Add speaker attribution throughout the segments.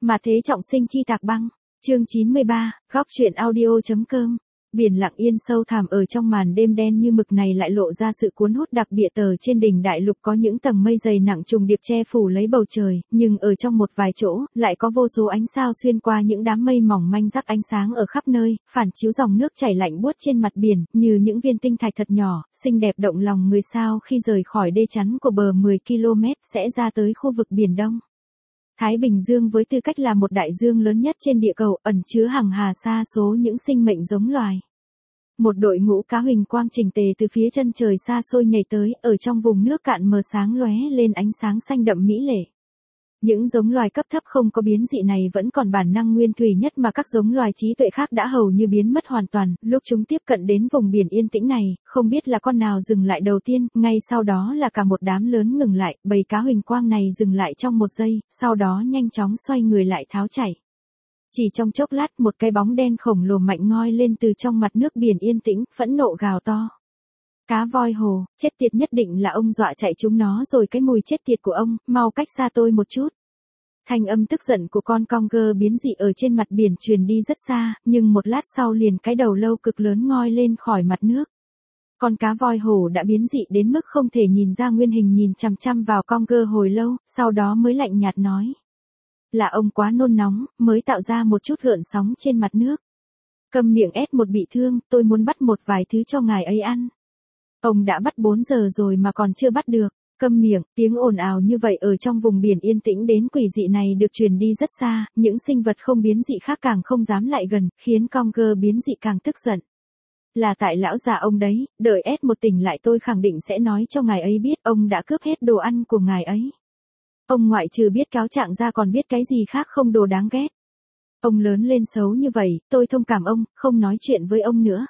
Speaker 1: Mà thế trọng sinh chi tạc băng. Chương 93, góc truyện audio.com. Biển lặng yên sâu thẳm ở trong màn đêm đen như mực này lại lộ ra sự cuốn hút đặc biệt. Trên đỉnh đại lục có những tầng mây dày nặng trùng điệp che phủ lấy bầu trời, nhưng ở trong một vài chỗ, lại có vô số ánh sao xuyên qua những đám mây mỏng manh rắc ánh sáng ở khắp nơi, phản chiếu dòng nước chảy lạnh buốt trên mặt biển, như những viên tinh thạch thật nhỏ, xinh đẹp động lòng người. Sao khi rời khỏi đê chắn của bờ 10 km sẽ ra tới khu vực Biển Đông. Thái Bình Dương với tư cách là một đại dương lớn nhất trên địa cầu, ẩn chứa hàng hà sa số những sinh mệnh giống loài. Một đội ngũ cá huỳnh quang chỉnh tề từ phía chân trời xa xôi nhảy tới, ở trong vùng nước cạn mờ sáng lóe lên ánh sáng xanh đậm mỹ lệ. Những giống loài cấp thấp không có biến dị này vẫn còn bản năng nguyên thủy nhất mà các giống loài trí tuệ khác đã hầu như biến mất hoàn toàn. Lúc chúng tiếp cận đến vùng biển yên tĩnh này, không biết là con nào dừng lại đầu tiên, ngay sau đó là cả một đám lớn ngừng lại. Bầy cá huỳnh quang này dừng lại trong một giây, sau đó nhanh chóng xoay người lại tháo chạy. Chỉ trong chốc lát một cái bóng đen khổng lồ mạnh ngoi lên từ trong mặt nước biển yên tĩnh, phẫn nộ gào to. Cá voi hồ, chết tiệt, nhất định là ông dọa chạy chúng nó rồi, cái mùi chết tiệt của ông, mau cách xa tôi một chút. Thanh âm tức giận của con conger biến dị ở trên mặt biển truyền đi rất xa, nhưng một lát sau liền cái đầu lâu cực lớn ngoi lên khỏi mặt nước. Con cá voi hổ đã biến dị đến mức không thể nhìn ra nguyên hình, nhìn chằm chằm vào conger hồi lâu, sau đó mới lạnh nhạt nói. Là ông quá nôn nóng, mới tạo ra một chút gợn sóng trên mặt nước. Câm miệng, S1 bị thương, tôi muốn bắt một vài thứ cho ngài ấy ăn. Ông đã bắt 4 giờ rồi mà còn chưa bắt được. Câm miệng, tiếng ồn ào như vậy ở trong vùng biển yên tĩnh đến quỷ dị này được truyền đi rất xa, những sinh vật không biến dị khác càng không dám lại gần, khiến conger biến dị càng tức giận. Là tại lão già ông đấy, đợi S1 tỉnh lại tôi khẳng định sẽ nói cho ngài ấy biết ông đã cướp hết đồ ăn của ngài ấy. Ông ngoại trừ biết cáo trạng ra còn biết cái gì khác không, đồ đáng ghét. Ông lớn lên xấu như vậy, tôi thông cảm ông, không nói chuyện với ông nữa.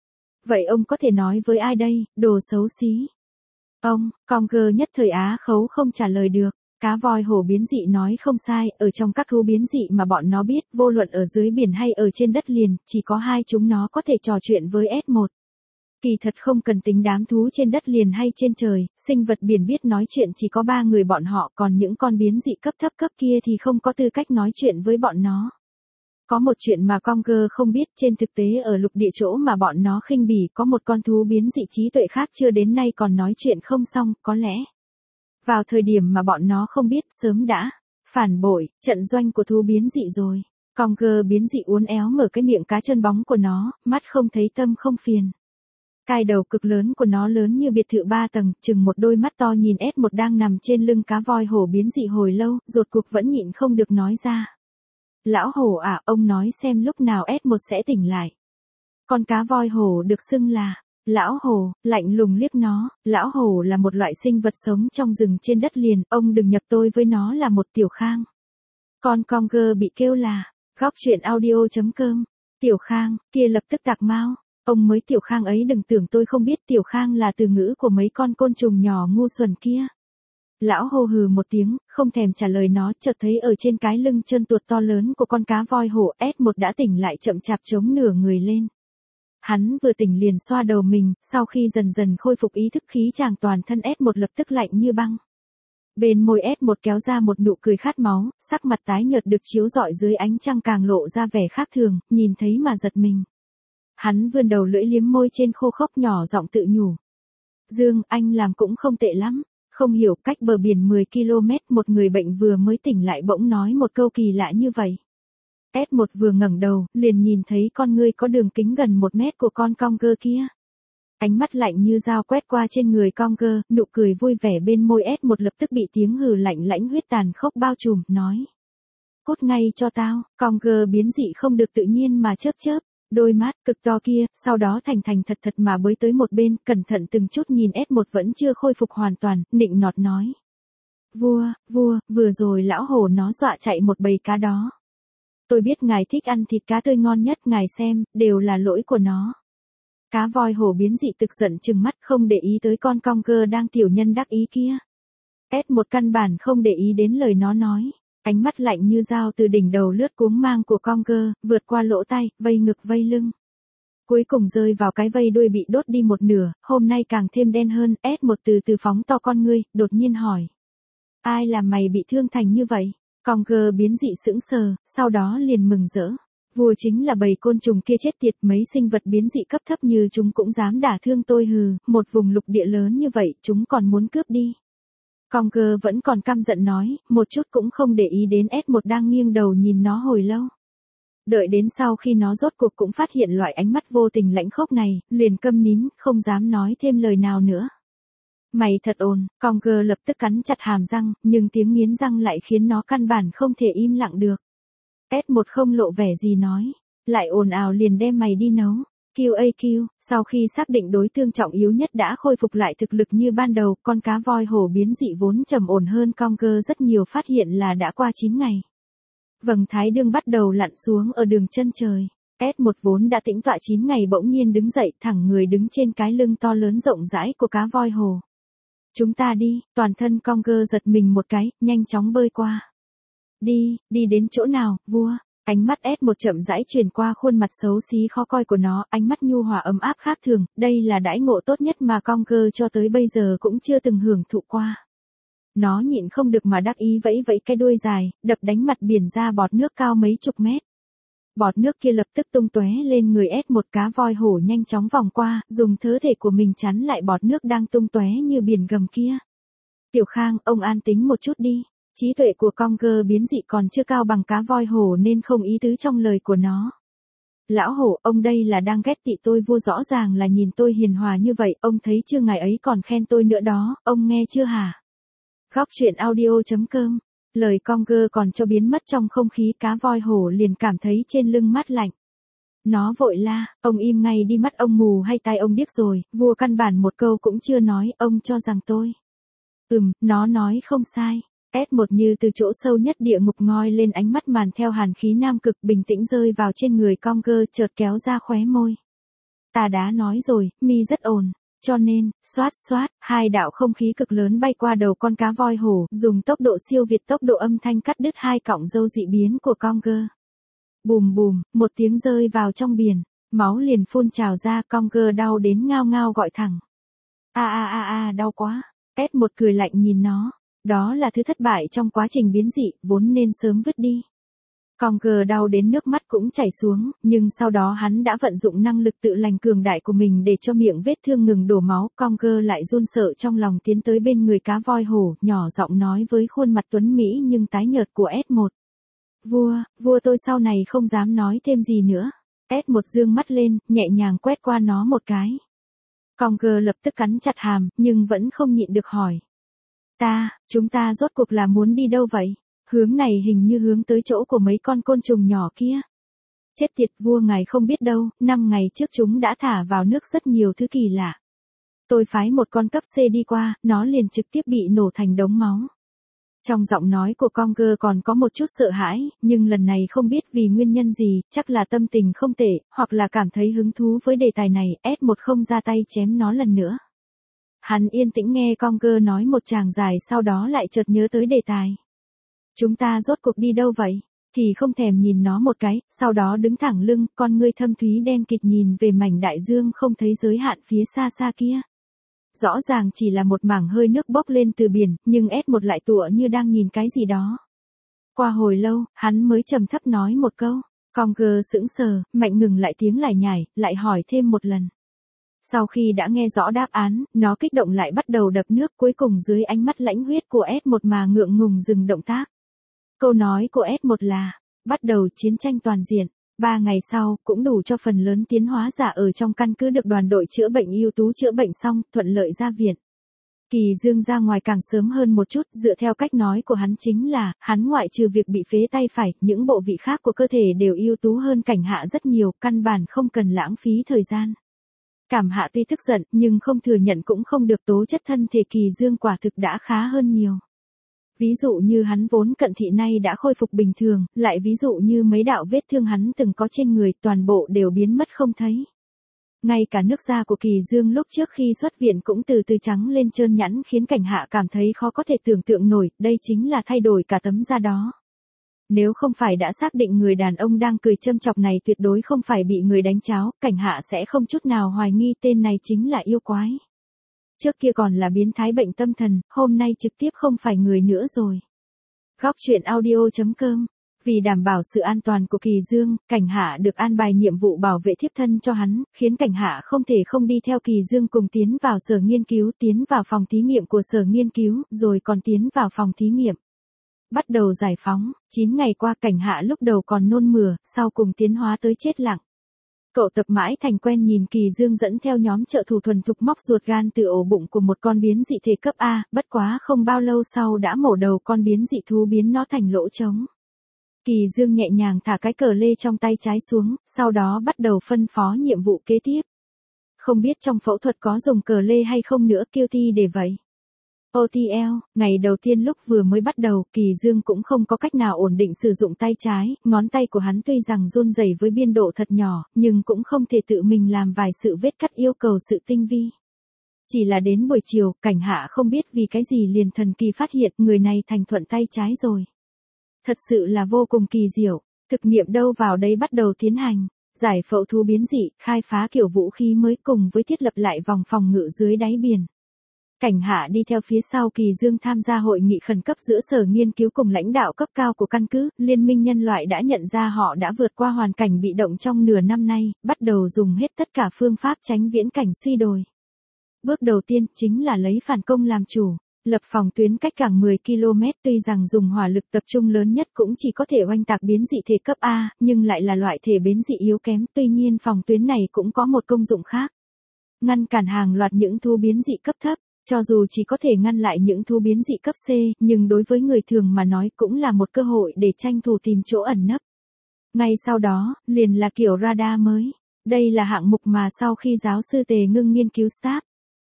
Speaker 1: Vậy ông có thể nói với ai đây, đồ xấu xí? Ông, conger nhất thời á khấu không trả lời được. Cá voi hổ biến dị nói không sai, ở trong các thú biến dị mà bọn nó biết, vô luận ở dưới biển hay ở trên đất liền, chỉ có hai chúng nó có thể trò chuyện với S1. Kỳ thật không cần tính đám thú trên đất liền hay trên trời, sinh vật biển biết nói chuyện chỉ có 3 người bọn họ, còn những con biến dị cấp thấp cấp kia thì không có tư cách nói chuyện với bọn nó. Có một chuyện mà conger không biết, trên thực tế ở lục địa chỗ mà bọn nó khinh bỉ có một con thú biến dị trí tuệ khác chưa đến nay còn nói chuyện không xong, có lẽ. Vào thời điểm mà bọn nó không biết, sớm đã phản bội trận doanh của thú biến dị rồi. Conger biến dị uốn éo mở cái miệng cá chân bóng của nó, mắt không thấy tâm không phiền. Cái đầu cực lớn của nó lớn như biệt thự 3 tầng, chừng một đôi mắt to nhìn S1 đang nằm trên lưng cá voi hổ biến dị hồi lâu, rốt cuộc vẫn nhịn không được nói ra. Lão hổ à, ông nói xem lúc nào S1 sẽ tỉnh lại. Con cá voi hổ được xưng là lão hổ, lạnh lùng liếc nó. Lão hổ là một loại sinh vật sống trong rừng trên đất liền, ông đừng nhập tôi với nó là một tiểu khang. Con conger bị kêu là góc truyện audio.com. Tiểu khang, kia lập tức tạc mau. Ông mới tiểu khang ấy, đừng tưởng tôi không biết, tiểu khang là từ ngữ của mấy con côn trùng nhỏ ngu xuẩn kia. Lão hô hừ một tiếng, không thèm trả lời nó, chợt thấy ở trên cái lưng trơn tuột to lớn của con cá voi hổ, S1 đã tỉnh lại chậm chạp chống nửa người lên. Hắn vừa tỉnh liền xoa đầu mình, sau khi dần dần khôi phục ý thức, khí chàng toàn thân S1 lập tức lạnh như băng. Bên môi S1 kéo ra một nụ cười khát máu, sắc mặt tái nhợt được chiếu rọi dưới ánh trăng càng lộ ra vẻ khác thường, nhìn thấy mà giật mình. Hắn vươn đầu lưỡi liếm môi trên khô khốc, nhỏ giọng tự nhủ. Dương, anh làm cũng không tệ lắm. Không hiểu, cách bờ biển 10 km một người bệnh vừa mới tỉnh lại bỗng nói một câu kỳ lạ như vậy. S1 vừa ngẩng đầu, liền nhìn thấy con ngươi có đường kính gần 1 mét của con conger kia. Ánh mắt lạnh như dao quét qua trên người conger, nụ cười vui vẻ bên môi S1 lập tức bị tiếng hừ lạnh lãnh huyết tàn khốc bao trùm, nói. Cút ngay cho tao. Conger biến dị không được tự nhiên mà chớp chớp đôi mắt cực to kia, sau đó thành thành thật thật mà bới tới một bên, cẩn thận từng chút nhìn S1 vẫn chưa khôi phục hoàn toàn, nịnh nọt nói. Vua, vừa rồi lão hổ nó dọa chạy một bầy cá đó. Tôi biết ngài thích ăn thịt cá tươi ngon nhất, ngài xem, đều là lỗi của nó. Cá voi hổ biến dị tức giận trừng mắt, không để ý tới con conger đang tiểu nhân đắc ý kia. S1 căn bản không để ý đến lời nó nói. Ánh mắt lạnh như dao từ đỉnh đầu lướt cuống mang của conger, vượt qua lỗ tai, vây ngực vây lưng. Cuối cùng rơi vào cái vây đuôi bị đốt đi một nửa, hôm nay càng thêm đen hơn. S1 từ từ phóng to con ngươi, đột nhiên hỏi. Ai làm mày bị thương thành như vậy? Conger biến dị sững sờ, sau đó liền mừng rỡ. Vua chính là bầy côn trùng kia chết tiệt, mấy sinh vật biến dị cấp thấp như chúng cũng dám đả thương tôi hừ, một vùng lục địa lớn như vậy chúng còn muốn cướp đi. Conger vẫn còn căm giận nói, một chút cũng không để ý đến S1 đang nghiêng đầu nhìn nó hồi lâu. Đợi đến sau khi nó rốt cuộc cũng phát hiện loại ánh mắt vô tình lãnh khốc này, liền câm nín, không dám nói thêm lời nào nữa. Mày thật ồn, Conger lập tức cắn chặt hàm răng, nhưng tiếng nghiến răng lại khiến nó căn bản không thể im lặng được. S1 không lộ vẻ gì nói, lại ồn ào liền đem mày đi nấu. QAQ, sau khi xác định đối tượng trọng yếu nhất đã khôi phục lại thực lực như ban đầu, con cá voi hổ biến dị vốn trầm ổn hơn Conger rất nhiều phát hiện là đã qua 9 ngày. Vầng thái dương bắt đầu lặn xuống ở đường chân trời. S1 vốn đã tĩnh tọa 9 ngày bỗng nhiên đứng dậy thẳng người đứng trên cái lưng to lớn rộng rãi của cá voi hồ. Chúng ta đi, toàn thân Conger giật mình một cái, nhanh chóng bơi qua. Đi đến chỗ nào, vua? Ánh mắt S1 chậm rãi truyền qua khuôn mặt xấu xí khó coi của nó, ánh mắt nhu hòa ấm áp khác thường, đây là đãi ngộ tốt nhất mà Conger cho tới bây giờ cũng chưa từng hưởng thụ qua. Nó nhịn không được mà đắc ý vẫy vẫy cái đuôi dài, đập đánh mặt biển ra bọt nước cao mấy chục mét. Bọt nước kia lập tức tung tóe lên người S1, cá voi hổ nhanh chóng vòng qua, dùng cơ thể của mình chắn lại bọt nước đang tung tóe như biển gầm kia. Tiểu Khang, ông an tính một chút đi. Trí tuệ của Conger biến dị còn chưa cao bằng cá voi hổ nên không ý tứ trong lời của nó. Lão hổ, ông đây là đang ghét tị tôi, vua rõ ràng là nhìn tôi hiền hòa như vậy, ông thấy chưa, ngài ấy còn khen tôi nữa đó, ông nghe chưa hả? Góc truyện audio.com. Lời Conger còn cho biến mất trong không khí, cá voi hổ liền cảm thấy trên lưng mát lạnh. Nó vội la, ông im ngay đi, mắt ông mù hay tai ông điếc rồi, vua căn bản một câu cũng chưa nói, ông cho rằng tôi. Nó nói không sai. S1 như từ chỗ sâu nhất địa ngục ngoi lên, ánh mắt màn theo hàn khí nam cực bình tĩnh rơi vào trên người Conger, chợt kéo ra khóe môi. Ta đã nói rồi, mi rất ồn, cho nên, xoát xoát, hai đạo không khí cực lớn bay qua đầu con cá voi hổ, dùng tốc độ siêu việt tốc độ âm thanh cắt đứt hai cọng râu dị biến của Conger. Bùm bùm, một tiếng rơi vào trong biển, máu liền phun trào ra, Conger đau đến ngao ngao gọi thẳng. Đau quá. S1 cười lạnh nhìn nó. Đó là thứ thất bại trong quá trình biến dị, vốn nên sớm vứt đi. Conger đau đến nước mắt cũng chảy xuống, nhưng sau đó hắn đã vận dụng năng lực tự lành cường đại của mình để cho miệng vết thương ngừng đổ máu. Conger lại run sợ trong lòng tiến tới bên người cá voi hổ, nhỏ giọng nói với khuôn mặt tuấn mỹ nhưng tái nhợt của S1. Vua tôi sau này không dám nói thêm gì nữa. S1 dương mắt lên, nhẹ nhàng quét qua nó một cái. Conger lập tức cắn chặt hàm, nhưng vẫn không nhịn được hỏi. Chúng ta rốt cuộc là muốn đi đâu vậy? Hướng này hình như hướng tới chỗ của mấy con côn trùng nhỏ kia. Chết tiệt, vua ngài không biết đâu, 5 ngày trước chúng đã thả vào nước rất nhiều thứ kỳ lạ. Tôi phái một con cấp C đi qua, nó liền trực tiếp bị nổ thành đống máu. Trong giọng nói của Conger còn có một chút sợ hãi, nhưng lần này không biết vì nguyên nhân gì, chắc là tâm tình không tệ, hoặc là cảm thấy hứng thú với đề tài này, S1 không ra tay chém nó lần nữa. Hắn yên tĩnh nghe Conger nói một tràng dài, sau đó lại chợt nhớ tới đề tài. Chúng ta rốt cuộc đi đâu vậy? Thì không thèm nhìn nó một cái, sau đó đứng thẳng lưng, con ngươi thâm thúy đen kịt nhìn về mảnh đại dương không thấy giới hạn phía xa xa kia. Rõ ràng chỉ là một mảng hơi nước bốc lên từ biển, nhưng S1 lại tựa như đang nhìn cái gì đó. Qua hồi lâu, hắn mới trầm thấp nói một câu. Conger sững sờ, mạnh ngừng lại tiếng lải nhải, lại hỏi thêm một lần. Sau khi đã nghe rõ đáp án, nó kích động lại bắt đầu đập nước, cuối cùng dưới ánh mắt lãnh huyết của S1 mà ngượng ngùng dừng động tác. Câu nói của S1 là, bắt đầu chiến tranh toàn diện. 3 ngày sau, cũng đủ cho phần lớn tiến hóa giả ở trong căn cứ được đoàn đội chữa bệnh ưu tú chữa bệnh xong, thuận lợi ra viện. Kỳ Dương ra ngoài càng sớm hơn một chút, dựa theo cách nói của hắn chính là, hắn ngoại trừ việc bị phế tay phải, những bộ vị khác của cơ thể đều ưu tú hơn Cảnh Hạ rất nhiều, căn bản không cần lãng phí thời gian. Cảm Hạ tuy tức giận, nhưng không thừa nhận cũng không được, tố chất thân thể Kỳ Dương quả thực đã khá hơn nhiều. Ví dụ như hắn vốn cận thị nay đã khôi phục bình thường, lại ví dụ như mấy đạo vết thương hắn từng có trên người, toàn bộ đều biến mất không thấy. Ngay cả nước da của Kỳ Dương lúc trước khi xuất viện cũng từ từ trắng lên trơn nhẵn, khiến Cảnh Hạ cảm thấy khó có thể tưởng tượng nổi, đây chính là thay đổi cả tấm da đó. Nếu không phải đã xác định người đàn ông đang cười châm chọc này tuyệt đối không phải bị người đánh cháo, Cảnh Hạ sẽ không chút nào hoài nghi tên này chính là yêu quái. Trước kia còn là biến thái bệnh tâm thần, hôm nay trực tiếp không phải người nữa rồi. Góc truyện audio.com. Vì đảm bảo sự an toàn của Kỳ Dương, Cảnh Hạ được an bài nhiệm vụ bảo vệ thiếp thân cho hắn, khiến Cảnh Hạ không thể không đi theo Kỳ Dương cùng tiến vào sở nghiên cứu, tiến vào phòng thí nghiệm của sở nghiên cứu, rồi còn tiến vào phòng thí nghiệm. Bắt đầu giải phóng, 9 ngày qua Cảnh Hạ lúc đầu còn nôn mửa, sau cùng tiến hóa tới chết lặng. Cậu tập mãi thành quen nhìn Kỳ Dương dẫn theo nhóm trợ thủ thuần thục móc ruột gan từ ổ bụng của một con biến dị thể cấp A, bất quá không bao lâu sau đã mổ đầu con biến dị thú biến nó thành lỗ trống. Kỳ Dương nhẹ nhàng thả cái cờ lê trong tay trái xuống, sau đó bắt đầu phân phó nhiệm vụ kế tiếp. Không biết trong phẫu thuật có dùng cờ lê hay không nữa, kêu thi để vậy. OTL, ngày đầu tiên lúc vừa mới bắt đầu, Kỳ Dương cũng không có cách nào ổn định sử dụng tay trái, ngón tay của hắn tuy rằng run rẩy với biên độ thật nhỏ, nhưng cũng không thể tự mình làm vài sự vết cắt yêu cầu sự tinh vi. Chỉ là đến buổi chiều, Cảnh Hạ không biết vì cái gì liền thần kỳ phát hiện người này thành thuận tay trái rồi. Thật sự là vô cùng kỳ diệu, thực nghiệm đâu vào đấy bắt đầu tiến hành. Giải phẫu thú biến dị, khai phá kiểu vũ khí mới cùng với thiết lập lại vòng phòng ngự dưới đáy biển. Cảnh Hạ đi theo phía sau Kỳ Dương tham gia hội nghị khẩn cấp giữa sở nghiên cứu cùng lãnh đạo cấp cao của căn cứ, Liên minh nhân loại đã nhận ra họ đã vượt qua hoàn cảnh bị động trong nửa năm nay, bắt đầu dùng hết tất cả phương pháp tránh viễn cảnh suy đồi. Bước đầu tiên chính là lấy phản công làm chủ, lập phòng tuyến cách cảng 10 km, tuy rằng dùng hỏa lực tập trung lớn nhất cũng chỉ có thể oanh tạc biến dị thể cấp A, nhưng lại là loại thể biến dị yếu kém, tuy nhiên phòng tuyến này cũng có một công dụng khác. Ngăn cản hàng loạt những thú biến dị cấp thấp. Cho dù chỉ có thể ngăn lại những thú biến dị cấp C, nhưng đối với người thường mà nói cũng là một cơ hội để tranh thủ tìm chỗ ẩn nấp. Ngay sau đó, liền là kiểu radar mới. Đây là hạng mục mà sau khi giáo sư Tề Ngưng nghiên cứu START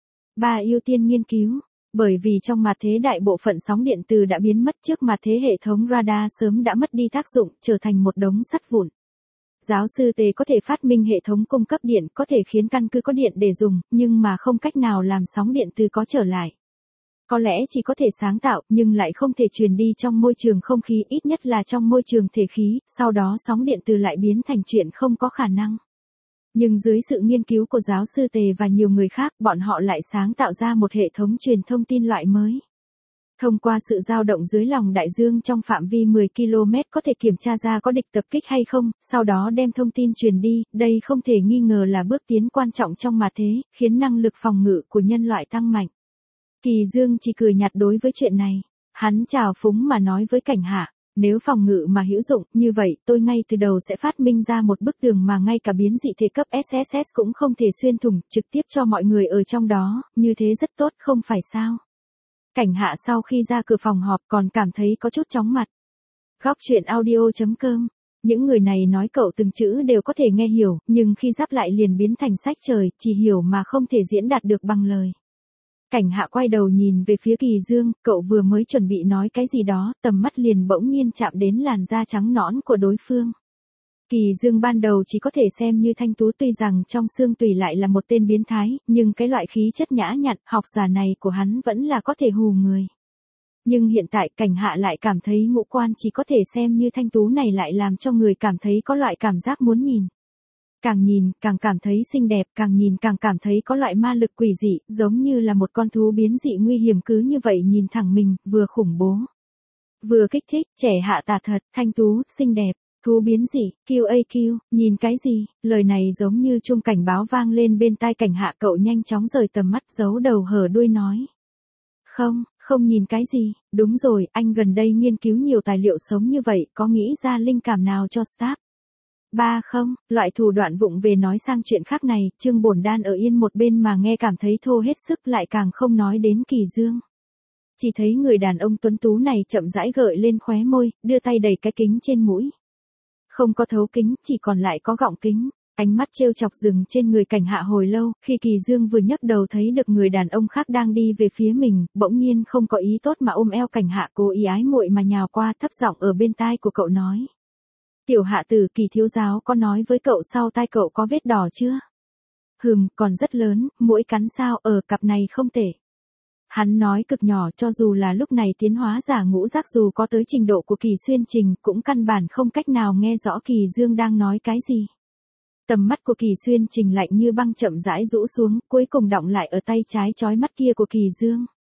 Speaker 1: 3 ưu tiên nghiên cứu. Bởi vì trong mặt thế đại bộ phận sóng điện từ đã biến mất, trước mặt thế hệ thống radar sớm đã mất đi tác dụng, trở thành một đống sắt vụn. Giáo sư Tề có thể phát minh hệ thống cung cấp điện, có thể khiến căn cứ có điện để dùng, nhưng mà không cách nào làm sóng điện từ có trở lại. Có lẽ chỉ có thể sáng tạo, nhưng lại không thể truyền đi trong môi trường không khí, ít nhất là trong môi trường thể khí, sau đó sóng điện từ lại biến thành chuyện không có khả năng. Nhưng dưới sự nghiên cứu của giáo sư Tề và nhiều người khác, bọn họ lại sáng tạo ra một hệ thống truyền thông tin loại mới. Thông qua sự dao động dưới lòng đại dương trong phạm vi 10 km có thể kiểm tra ra có địch tập kích hay không, sau đó đem thông tin truyền đi, đây không thể nghi ngờ là bước tiến quan trọng trong mà thế, khiến năng lực phòng ngự của nhân loại tăng mạnh. Kỳ Dương chỉ cười nhạt đối với chuyện này, hắn trào phúng mà nói với Cảnh Hạ, nếu phòng ngự mà hữu dụng, như vậy tôi ngay từ đầu sẽ phát minh ra một bức tường mà ngay cả biến dị thể cấp SSS cũng không thể xuyên thủng, trực tiếp cho mọi người ở trong đó, như thế rất tốt không phải sao? Cảnh Hạ sau khi ra cửa phòng họp còn cảm thấy có chút chóng mặt. Góc truyện audio.com. Những người này nói cậu từng chữ đều có thể nghe hiểu, nhưng khi giáp lại liền biến thành sách trời, chỉ hiểu mà không thể diễn đạt được bằng lời. Cảnh Hạ quay đầu nhìn về phía Kỳ Dương, cậu vừa mới chuẩn bị nói cái gì đó, tầm mắt liền bỗng nhiên chạm đến làn da trắng nõn của đối phương. Kỳ Dương ban đầu chỉ có thể xem như thanh tú, tuy rằng trong xương tùy lại là một tên biến thái, nhưng cái loại khí chất nhã nhặn, học giả này của hắn vẫn là có thể hù người. Nhưng hiện tại Cảnh Hạ lại cảm thấy ngũ quan chỉ có thể xem như thanh tú này lại làm cho người cảm thấy có loại cảm giác muốn nhìn. Càng nhìn, càng cảm thấy xinh đẹp, càng nhìn càng cảm thấy có loại ma lực quỷ dị, giống như là một con thú biến dị nguy hiểm cứ như vậy nhìn thẳng mình, vừa khủng bố, vừa kích thích, trẻ hạ tà thật, thanh tú, xinh đẹp. Thú biến dị, QAQ, nhìn cái gì, lời này giống như chuông cảnh báo vang lên bên tai Cảnh Hạ, cậu nhanh chóng rời tầm mắt, giấu đầu hở đuôi nói. Không nhìn cái gì, đúng rồi, anh gần đây nghiên cứu nhiều tài liệu sống như vậy, có nghĩ ra linh cảm nào cho START 3 không? Loại thủ đoạn vụng về nói sang chuyện khác này, Trương Bổn Đan ở yên một bên mà nghe cảm thấy thô hết sức, lại càng không nói đến Kỳ Dương. Chỉ thấy người đàn ông tuấn tú này chậm rãi gợi lên khóe môi, đưa tay đẩy cái kính trên mũi. Không có thấu kính, chỉ còn lại có gọng kính. Ánh mắt trêu chọc dừng trên người Cảnh Hạ hồi lâu, khi Kỳ Dương vừa nhấc đầu thấy được người đàn ông khác đang đi về phía mình, bỗng nhiên không có ý tốt mà ôm eo Cảnh Hạ, cố ý ái muội mà nhào qua, thấp giọng ở bên tai của cậu nói. Tiểu Hạ tử, Kỳ thiếu giáo có nói với cậu sau tai cậu có vết đỏ chưa? Còn rất lớn, mũi cắn sao, cặp này không tệ. Hắn nói cực nhỏ, cho dù là lúc này tiến hóa giả ngũ giác dù có tới trình độ của Kỳ Xuyên Trình, cũng căn bản không cách nào nghe rõ Kỳ Dương đang nói cái gì. Tầm mắt của Kỳ Xuyên Trình lạnh như băng chậm rãi rũ xuống, cuối cùng đọng lại ở tay trái chói mắt kia của Kỳ Dương.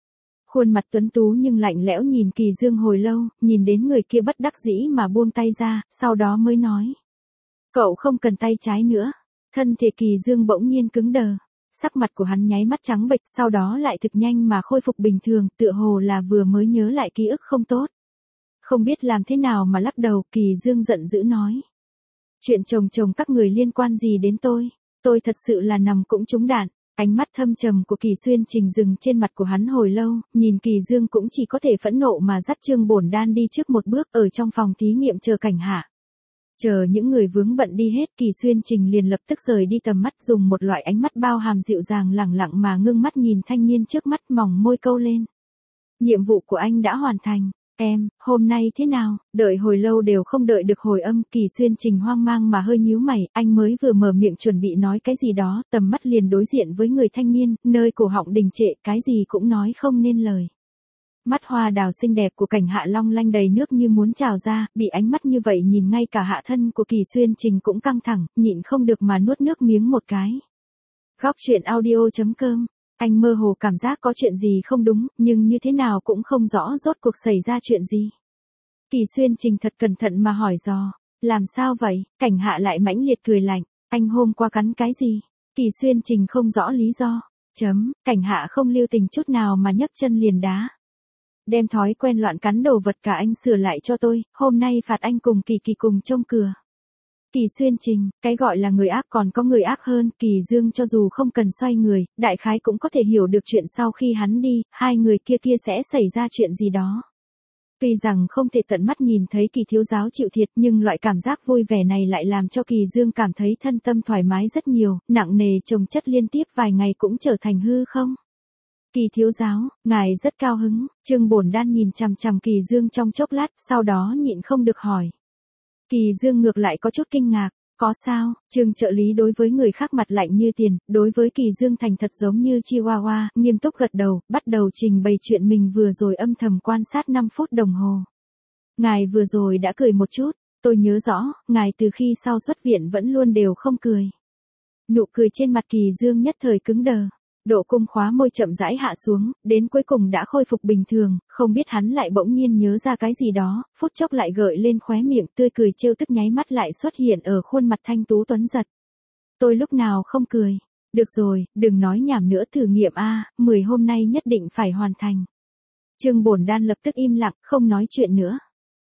Speaker 1: Khuôn mặt tuấn tú nhưng lạnh lẽo nhìn Kỳ Dương hồi lâu, nhìn đến người kia bất đắc dĩ mà buông tay ra, sau đó mới nói. Cậu không cần tay trái nữa. Thân thể Kỳ Dương bỗng nhiên cứng đờ. Sắc mặt của hắn nháy mắt trắng bệch, sau đó lại thực nhanh mà khôi phục bình thường, tựa hồ là vừa mới nhớ lại ký ức không tốt. Không biết làm thế nào mà lắc đầu, Kỳ Dương giận dữ nói. Chuyện chồng các người liên quan gì đến tôi thật sự là nằm cũng trúng đạn. Ánh mắt thâm trầm của Kỳ Xuyên Trình dừng trên mặt của hắn hồi lâu, nhìn Kỳ Dương cũng chỉ có thể phẫn nộ mà dắt Trương Bổn Đan đi trước một bước ở trong phòng thí nghiệm chờ cảnh hạ. Chờ những người vướng bận đi hết, Kỳ Xuyên Trình liền lập tức rời đi tầm mắt, dùng một loại ánh mắt bao hàm dịu dàng lẳng lặng mà ngưng mắt nhìn thanh niên trước mắt, mỏng môi câu lên. Nhiệm vụ của anh đã hoàn thành. Em, hôm nay thế nào? Đợi hồi lâu đều không đợi được hồi âm, Kỳ Xuyên Trình hoang mang mà hơi nhíu mày, anh mới vừa mở miệng chuẩn bị nói cái gì đó, tầm mắt liền đối diện với người thanh niên, nơi cổ họng đình trệ, cái gì cũng nói không nên lời. Mắt hoa đào xinh đẹp của Cảnh Hạ long lanh đầy nước như muốn trào ra, bị ánh mắt như vậy nhìn ngay cả hạ thân của Kỳ Xuyên Trình cũng căng thẳng, nhịn không được mà nuốt nước miếng một cái. Góc truyện audio.com. Anh mơ hồ cảm giác có chuyện gì không đúng, nhưng như thế nào cũng không rõ rốt cuộc xảy ra chuyện gì. Kỳ Xuyên Trình thật cẩn thận mà hỏi dò. Làm sao vậy? Cảnh Hạ lại mãnh liệt cười lạnh. Anh hôm qua cắn cái gì? Kỳ Xuyên Trình không rõ lý do. Cảnh Hạ không lưu tình chút nào mà nhấc chân liền đá. Đem thói quen loạn cắn đồ vật cả anh sửa lại cho tôi, hôm nay phạt anh cùng Kỳ Kỳ cùng trông cửa. Kỳ Xuyên Trình, cái gọi là người ác còn có người ác hơn, Kỳ Dương cho dù không cần xoay người, đại khái cũng có thể hiểu được chuyện sau khi hắn đi, hai người kia sẽ xảy ra chuyện gì đó. Tuy rằng không thể tận mắt nhìn thấy Kỳ thiếu giáo chịu thiệt, nhưng loại cảm giác vui vẻ này lại làm cho Kỳ Dương cảm thấy thân tâm thoải mái rất nhiều, nặng nề chồng chất liên tiếp vài ngày cũng trở thành hư không. Kỳ thiếu giáo, ngài rất cao hứng, Trương Bổn Đan nhìn chằm chằm Kỳ Dương trong chốc lát, sau đó nhịn không được hỏi. Kỳ Dương ngược lại có chút kinh ngạc, có sao? Trương trợ lý đối với người khác mặt lạnh như tiền, đối với Kỳ Dương thành thật giống như Chihuahua, nghiêm túc gật đầu, bắt đầu trình bày chuyện mình vừa rồi âm thầm quan sát 5 phút đồng hồ. Ngài vừa rồi đã cười một chút, tôi nhớ rõ, ngài từ khi sau xuất viện vẫn luôn đều không cười. Nụ cười trên mặt Kỳ Dương nhất thời cứng đờ. Độ cung khóa môi chậm rãi hạ xuống, đến cuối cùng đã khôi phục bình thường, không biết hắn lại bỗng nhiên nhớ ra cái gì đó, phút chốc lại gợi lên khóe miệng tươi cười trêu tức nháy mắt lại xuất hiện ở khuôn mặt thanh tú tuấn giật. Tôi lúc nào không cười. Được rồi, đừng nói nhảm nữa, thử nghiệm 10 hôm nay nhất định phải hoàn thành. Trương Bổn Đan lập tức im lặng, không nói chuyện nữa.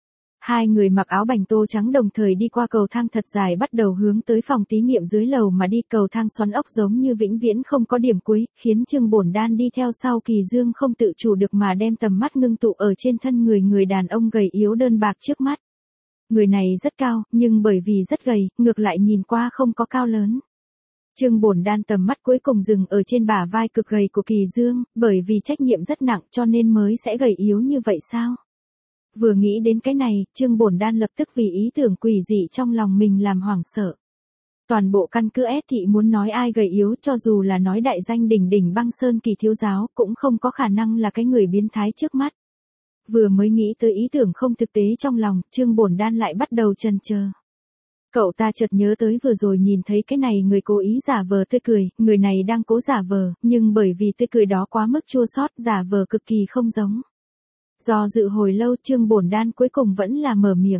Speaker 1: Hai người mặc áo bành tô trắng đồng thời đi qua cầu thang thật dài bắt đầu hướng tới phòng thí nghiệm dưới lầu mà đi, cầu thang xoắn ốc giống như vĩnh viễn không có điểm cuối, khiến Trương Bổn Đan đi theo sau Kỳ Dương không tự chủ được mà đem tầm mắt ngưng tụ ở trên thân người đàn ông gầy yếu đơn bạc trước mắt. Người này rất cao, nhưng bởi vì rất gầy, ngược lại nhìn qua không có cao lớn. Trương Bổn Đan tầm mắt cuối cùng dừng ở trên bả vai cực gầy của Kỳ Dương, bởi vì trách nhiệm rất nặng cho nên mới sẽ gầy yếu như vậy sao? Vừa nghĩ đến cái này, Trương Bổn Đan lập tức vì ý tưởng quỷ dị trong lòng mình làm hoảng sợ. Toàn bộ căn cứ S thị muốn nói ai gầy yếu, cho dù là nói đại danh đỉnh đỉnh Băng Sơn Kỳ thiếu giáo, cũng không có khả năng là cái người biến thái trước mắt. Vừa mới nghĩ tới ý tưởng không thực tế trong lòng, Trương Bổn Đan lại bắt đầu chần chờ. Cậu ta chợt nhớ tới vừa rồi nhìn thấy cái này người cố ý giả vờ tươi cười, người này đang cố giả vờ, nhưng bởi vì tươi cười đó quá mức chua xót, giả vờ cực kỳ không giống. Do dự hồi lâu, Trương Bổn Đan cuối cùng vẫn là mở miệng.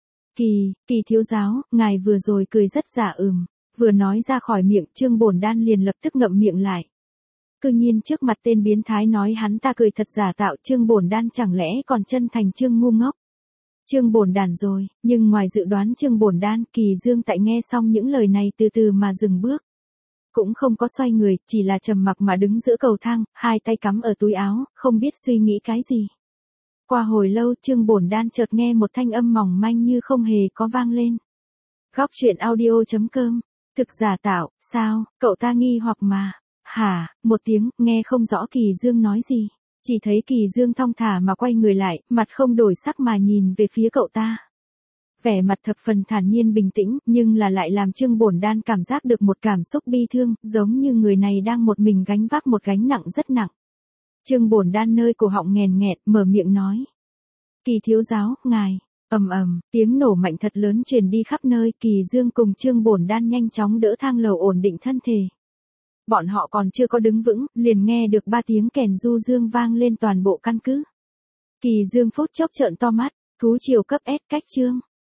Speaker 1: Kỳ thiếu giáo, ngài vừa rồi cười rất giả vừa nói ra khỏi miệng, Trương Bổn Đan liền lập tức ngậm miệng lại. Cư nhiên trước mặt tên biến thái nói hắn ta cười thật giả tạo, Trương Bổn Đan chẳng lẽ còn chân thành Trương ngu ngốc. Trương Bổn Đan rồi, nhưng ngoài dự đoán Trương Bổn Đan, Kỳ Dương tại nghe xong những lời này từ từ mà dừng bước. Cũng không có xoay người, chỉ là trầm mặc mà đứng giữa cầu thang, hai tay cắm ở túi áo, không biết suy nghĩ cái gì. Qua hồi lâu, Trương Bổn Đan chợt nghe một thanh âm mỏng manh như không hề có vang lên. Góc truyện audio.com. Thực giả tạo, sao? Cậu ta nghi hoặc mà. Hả? Một tiếng, nghe không rõ Kỳ Dương nói gì. Chỉ thấy Kỳ Dương thong thả mà quay người lại, mặt không đổi sắc mà nhìn về phía cậu ta. Vẻ mặt thập phần thản nhiên bình tĩnh, nhưng là lại làm Trương Bổn Đan cảm giác được một cảm xúc bi thương, giống như người này đang một mình gánh vác một gánh nặng rất nặng. Trương Bổn Đan nơi cổ họng nghèn nghẹt, mở miệng nói. Kỳ thiếu giáo, ngài. Tiếng nổ mạnh thật lớn truyền đi khắp nơi, Kỳ Dương cùng Trương Bổn Đan nhanh chóng đỡ thang lầu ổn định thân thể. Bọn họ còn chưa có đứng vững, liền nghe được 3 tiếng kèn du dương vang lên toàn bộ căn cứ. Kỳ Dương phút chốc trợn to mắt, thú triều cấp S cách chương.